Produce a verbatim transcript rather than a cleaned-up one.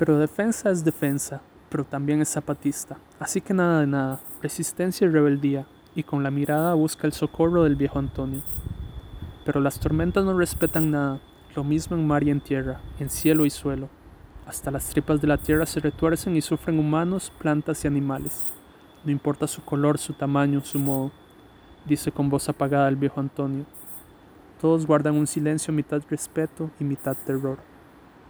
Pero defensa es defensa, pero también es zapatista. Así que nada de nada, resistencia y rebeldía, y con la mirada busca el socorro del viejo Antonio. Pero las tormentas no respetan nada, lo mismo en mar y en tierra, en cielo y suelo. Hasta las tripas de la tierra se retuercen y sufren humanos, plantas y animales. No importa su color, su tamaño, su modo, dice con voz apagada el viejo Antonio. Todos guardan un silencio mitad respeto y mitad terror.